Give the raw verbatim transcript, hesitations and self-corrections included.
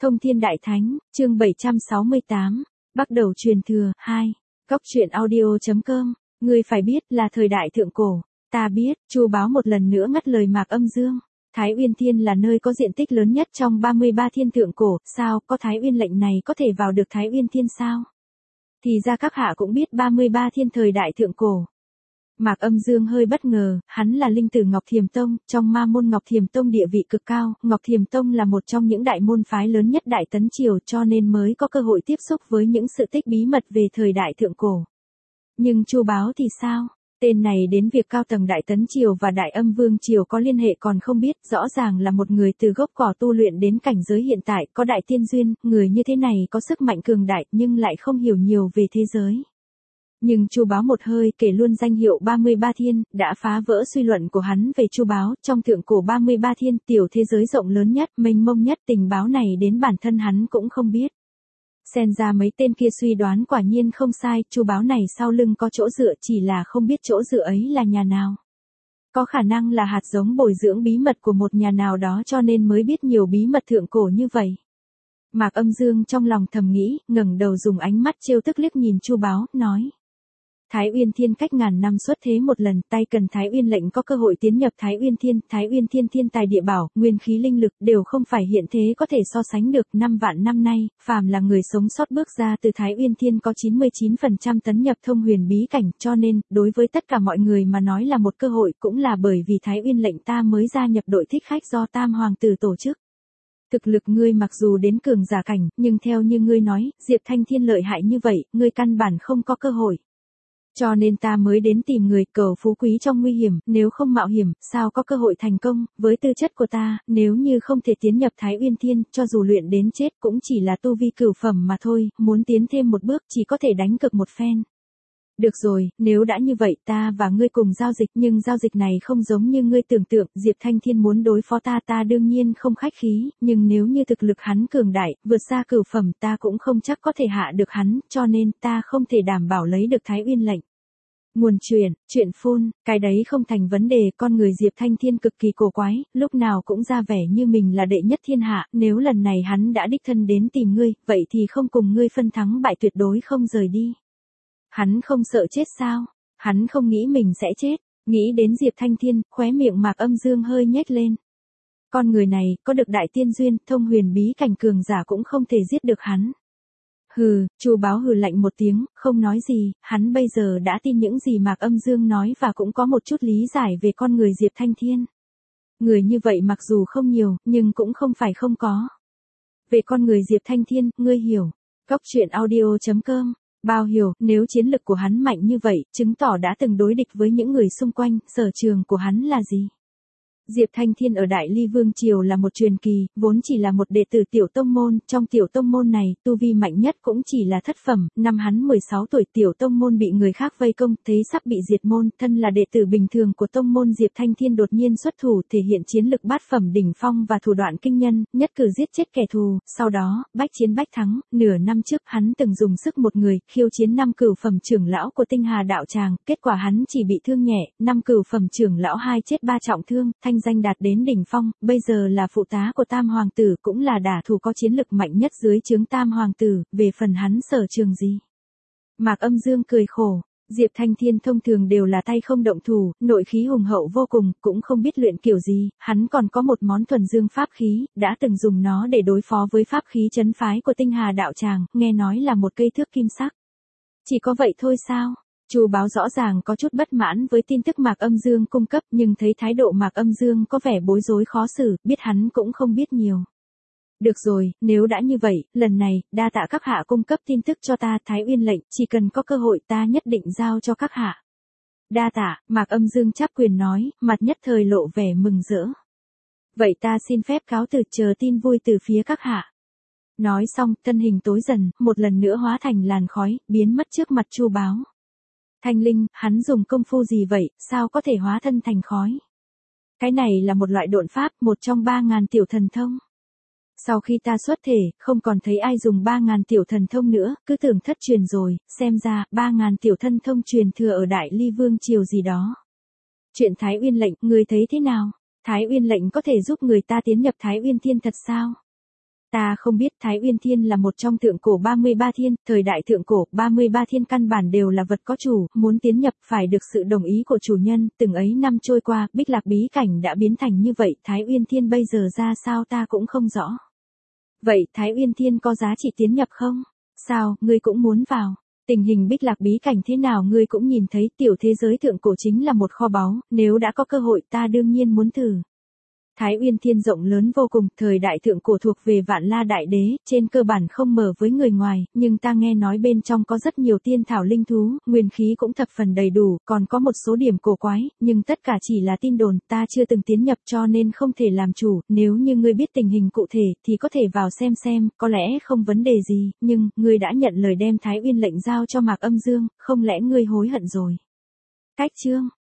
Thông Thiên Đại Thánh, chương bảy trăm sáu mươi tám, bắt đầu truyền thừa, hai. Góc truyện audio.com, ngươi phải biết là thời đại thượng cổ. Ta biết, Chu Báo một lần nữa ngắt lời Mạc Âm Dương. Thái Uyên Thiên là nơi có diện tích lớn nhất trong ba mươi ba thiên thượng cổ, sao, có Thái Uyên lệnh này có thể vào được Thái Uyên Thiên sao? Thì ra các hạ cũng biết ba mươi ba thiên thời đại thượng cổ. Mạc Âm Dương hơi bất ngờ, hắn là linh tử Ngọc Thiềm Tông, trong ma môn Ngọc Thiềm Tông địa vị cực cao, Ngọc Thiềm Tông là một trong những đại môn phái lớn nhất Đại Tấn Triều cho nên mới có cơ hội tiếp xúc với những sự tích bí mật về thời đại thượng cổ. Nhưng Chu Báo thì sao? Tên này đến việc cao tầng Đại Tấn Triều và Đại Âm Vương Triều có liên hệ còn không biết, rõ ràng là một người từ gốc cỏ tu luyện đến cảnh giới hiện tại, có đại tiên duyên, người như thế này có sức mạnh cường đại nhưng lại không hiểu nhiều về thế giới. Nhưng Chu Báo một hơi kể luôn danh hiệu ba mươi ba thiên, đã phá vỡ suy luận của hắn về Chu Báo, trong thượng cổ ba mươi ba thiên, tiểu thế giới rộng lớn nhất, mênh mông nhất, tình báo này đến bản thân hắn cũng không biết. Xem ra mấy tên kia suy đoán quả nhiên không sai, Chu Báo này sau lưng có chỗ dựa, chỉ là không biết chỗ dựa ấy là nhà nào. Có khả năng là hạt giống bồi dưỡng bí mật của một nhà nào đó cho nên mới biết nhiều bí mật thượng cổ như vậy. Mạc Âm Dương trong lòng thầm nghĩ, ngẩng đầu dùng ánh mắt trêu tức liếc nhìn Chu Báo, nói. Thái Uyên Thiên cách ngàn năm xuất thế một lần, tay cần Thái Uyên lệnh có cơ hội tiến nhập Thái Uyên Thiên, Thái Uyên Thiên thiên tài địa bảo, nguyên khí linh lực đều không phải hiện thế có thể so sánh được. Năm vạn năm nay, phàm là người sống sót bước ra từ Thái Uyên Thiên có chín mươi chín phần trăm tấn nhập thông huyền bí cảnh, cho nên, đối với tất cả mọi người mà nói là một cơ hội, cũng là bởi vì Thái Uyên lệnh ta mới gia nhập đội thích khách do Tam Hoàng tử tổ chức. Thực lực ngươi mặc dù đến cường giả cảnh, nhưng theo như ngươi nói, Diệp Thanh Thiên lợi hại như vậy, ngươi căn bản không có cơ hội. Cho nên ta mới đến tìm người, cầu phú quý trong nguy hiểm, nếu không mạo hiểm, sao có cơ hội thành công, với tư chất của ta, nếu như không thể tiến nhập Thái Uyên Thiên, cho dù luyện đến chết cũng chỉ là tu vi cửu phẩm mà thôi, muốn tiến thêm một bước chỉ có thể đánh cược một phen. Được rồi, nếu đã như vậy ta và ngươi cùng giao dịch, nhưng giao dịch này không giống như ngươi tưởng tượng, Diệp Thanh Thiên muốn đối phó ta ta đương nhiên không khách khí, nhưng nếu như thực lực hắn cường đại, vượt xa cửu phẩm ta cũng không chắc có thể hạ được hắn, cho nên ta không thể đảm bảo lấy được Thái Uyên lệnh. Nguồn truyền, chuyện phun, cái đấy không thành vấn đề, con người Diệp Thanh Thiên cực kỳ cổ quái, lúc nào cũng ra vẻ như mình là đệ nhất thiên hạ, nếu lần này hắn đã đích thân đến tìm ngươi, vậy thì không cùng ngươi phân thắng bại tuyệt đối không rời đi. Hắn không sợ chết sao? Hắn không nghĩ mình sẽ chết. Nghĩ đến Diệp Thanh Thiên, khóe miệng Mạc Âm Dương hơi nhếch lên. Con người này, có được đại tiên duyên, thông huyền bí cảnh cường giả cũng không thể giết được hắn. Hừ, Chu Báo hừ lạnh một tiếng, không nói gì, hắn bây giờ đã tin những gì Mạc Âm Dương nói và cũng có một chút lý giải về con người Diệp Thanh Thiên. Người như vậy mặc dù không nhiều, nhưng cũng không phải không có. Về con người Diệp Thanh Thiên, ngươi hiểu. Góc truyện audio.com. Bao hiểu, nếu chiến lực của hắn mạnh như vậy, chứng tỏ đã từng đối địch với những người xung quanh, sở trường của hắn là gì? Diệp Thanh Thiên ở Đại Ly Vương Triều là một truyền kỳ, vốn chỉ là một đệ tử tiểu tông môn, trong tiểu tông môn này, tu vi mạnh nhất cũng chỉ là thất phẩm, năm hắn mười sáu tuổi tiểu tông môn bị người khác vây công, thấy sắp bị diệt môn, thân là đệ tử bình thường của tông môn Diệp Thanh Thiên đột nhiên xuất thủ thể hiện chiến lực bát phẩm đỉnh phong và thủ đoạn kinh nhân, nhất cử giết chết kẻ thù, sau đó, bách chiến bách thắng, nửa năm trước hắn từng dùng sức một người, khiêu chiến năm cửu phẩm trưởng lão của Tinh Hà đạo tràng, kết quả hắn chỉ bị thương nhẹ, năm cửu phẩm trưởng lão hai chết ba trọng thương, thanh danh đạt đến đỉnh phong, bây giờ là phụ tá của Tam Hoàng tử cũng là đả thủ có chiến lực mạnh nhất dưới trướng Tam Hoàng tử, về phần hắn sở trường gì? Mạc Âm Dương cười khổ, Diệp Thanh Thiên thông thường đều là tay không động thủ, nội khí hùng hậu vô cùng, cũng không biết luyện kiểu gì, hắn còn có một món thuần dương pháp khí, đã từng dùng nó để đối phó với pháp khí trấn phái của Tinh Hà đạo tràng, nghe nói là một cây thước kim sắc. Chỉ có vậy thôi sao? Chu Báo rõ ràng có chút bất mãn với tin tức Mạc Âm Dương cung cấp, nhưng thấy thái độ Mạc Âm Dương có vẻ bối rối khó xử, biết hắn cũng không biết nhiều. Được rồi, nếu đã như vậy, lần này, đa tạ các hạ cung cấp tin tức cho ta, Thái Uyên lệnh, chỉ cần có cơ hội ta nhất định giao cho các hạ. Đa tạ, Mạc Âm Dương chắp quyền nói, mặt nhất thời lộ vẻ mừng rỡ. Vậy ta xin phép cáo từ, chờ tin vui từ phía các hạ. Nói xong, thân hình tối dần, một lần nữa hóa thành làn khói, biến mất trước mặt Chu Báo. Thanh Linh, hắn dùng công phu gì vậy, sao có thể hóa thân thành khói? Cái này là một loại độn pháp, một trong ba ngàn tiểu thần thông. Sau khi ta xuất thể, không còn thấy ai dùng ba ngàn tiểu thần thông nữa, cứ tưởng thất truyền rồi, xem ra, ba ngàn tiểu thần thông truyền thừa ở Đại Ly Vương Triều gì đó. Chuyện Thái Uyên lệnh, ngươi thấy thế nào? Thái Uyên lệnh có thể giúp người ta tiến nhập Thái Uyên Thiên thật sao? Ta không biết Thái Uyên Thiên là một trong thượng cổ ba mươi ba thiên, thời đại thượng cổ, ba mươi ba thiên căn bản đều là vật có chủ, muốn tiến nhập phải được sự đồng ý của chủ nhân, từng ấy năm trôi qua, Bích Lạc bí cảnh đã biến thành như vậy, Thái Uyên Thiên bây giờ ra sao ta cũng không rõ. Vậy Thái Uyên Thiên có giá trị tiến nhập không? Sao, ngươi cũng muốn vào? Tình hình Bích Lạc bí cảnh thế nào ngươi cũng nhìn thấy, tiểu thế giới thượng cổ chính là một kho báu, nếu đã có cơ hội ta đương nhiên muốn thử. Thái Uyên Thiên rộng lớn vô cùng, thời đại thượng cổ thuộc về Vạn La Đại Đế, trên cơ bản không mở với người ngoài, nhưng ta nghe nói bên trong có rất nhiều tiên thảo linh thú, nguyên khí cũng thập phần đầy đủ, còn có một số điểm cổ quái, nhưng tất cả chỉ là tin đồn, ta chưa từng tiến nhập cho nên không thể làm chủ, nếu như ngươi biết tình hình cụ thể thì có thể vào xem xem, có lẽ không vấn đề gì, nhưng, ngươi đã nhận lời đem Thái Uyên lệnh giao cho Mạc Âm Dương, không lẽ ngươi hối hận rồi? Cách chương